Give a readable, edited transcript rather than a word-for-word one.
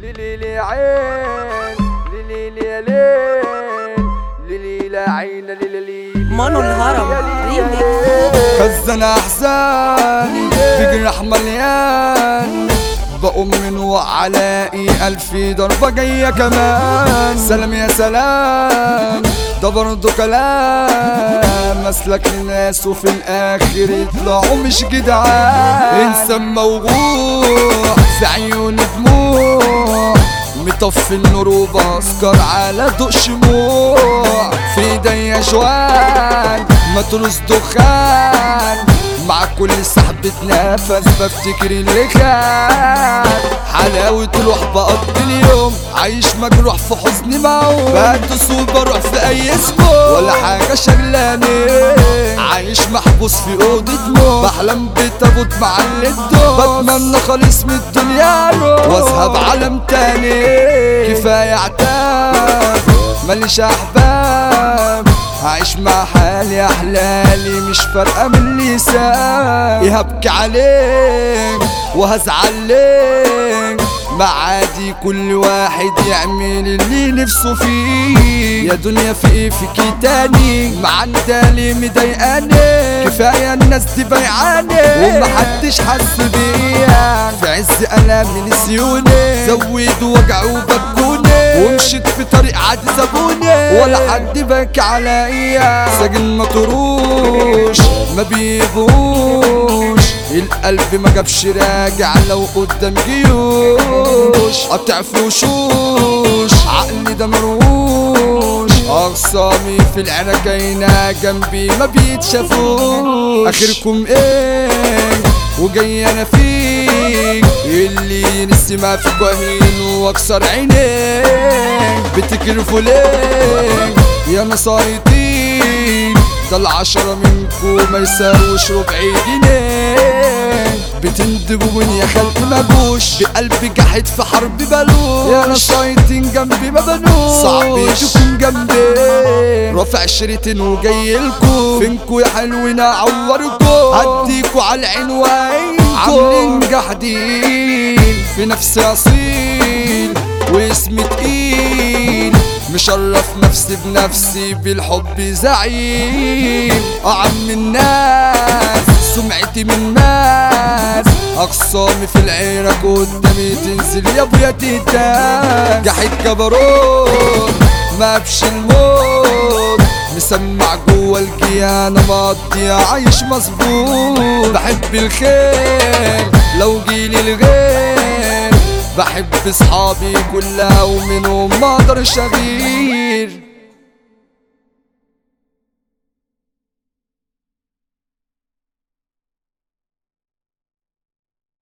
ليلي عين ليلي ليل ليلي عين ليلي مانو الهرم ريميكس. خزن احزاني بجرح مليان بقوم من وعلائي ألف ضربة جاية كمان. سلام يا سلام ده برضه كلام مسلك للناس وفي الآخر يطلعوا مش جدعان. إنسان موجوع في عيون دموع مطفي النور وبسكر على ضوء شموع. في ايديا جوان متروس دخان مع كل سحبة نفس بفتكر اللي كان. حلاوة روح بقضي اليوم عايش مجروح في حزن موت. بدوس وبروح في اي اسبوع ولا حاجة شغلاني. عايش محبوس في اوضة موت بحلم بتابوت معلي الدور. بتمنى خالص من الدنيا روح واذهب عالم تاني. كفاية عتاب ماليش احباب عايش مع حالي احلالي مش فارقه من اللي ساب. هبكي عليك وهزعل ليك معادي كل واحد يعمل اللي نفسه فيه. يا دنيا في ايه فيكي تاني معندالي مضايقاني. كفايه الناس دي بيعاني ومحدش حس بيا. في عز الامي نسيوني زودوا وجع وبكوني ومشيت في طريق عادي سابوني ولا حد بكى عليا. سجن مطروش ما بيبوش القلب ما جابش راجع لو قدام جيوش. قطع في وشوش عقلي ده مروش. اغصامي في العركينة جنبي ما بيتشافوش. اخركم ايه وجاي انا فيك اللي ينسي ما في كوهين واكسر عينيك. بتكرفوا ليه يا نصايدين ده العشرة منكم ما يساويش ربع جنيه. بتندبوا من يا خلق مجوش بقلبي جحد في حرب بلوش. يا نصايدين جنبي ما بنوش صعب يجوكم جنبي. رافع شريطين وجايلكوا فينكوا يا حلوين اعوركوا. هديكوا على العين وعينكوا عاملين جحدين في نفسي اصيل واسمي تقيل. مشرف نفسي بنفسي بالحب زعيم. أعم الناس سمعتي من ناس. أقسامي في العراق قدامي تنزل يا ابويا تيتا. جحد جبروت ما بشي الموت مسمع جوا الجيانة مقضي عايش مظبوط. بحب الخير لو جيلي الغير. بحب اصحابي كلها ومنهم ما اقدرش اغير.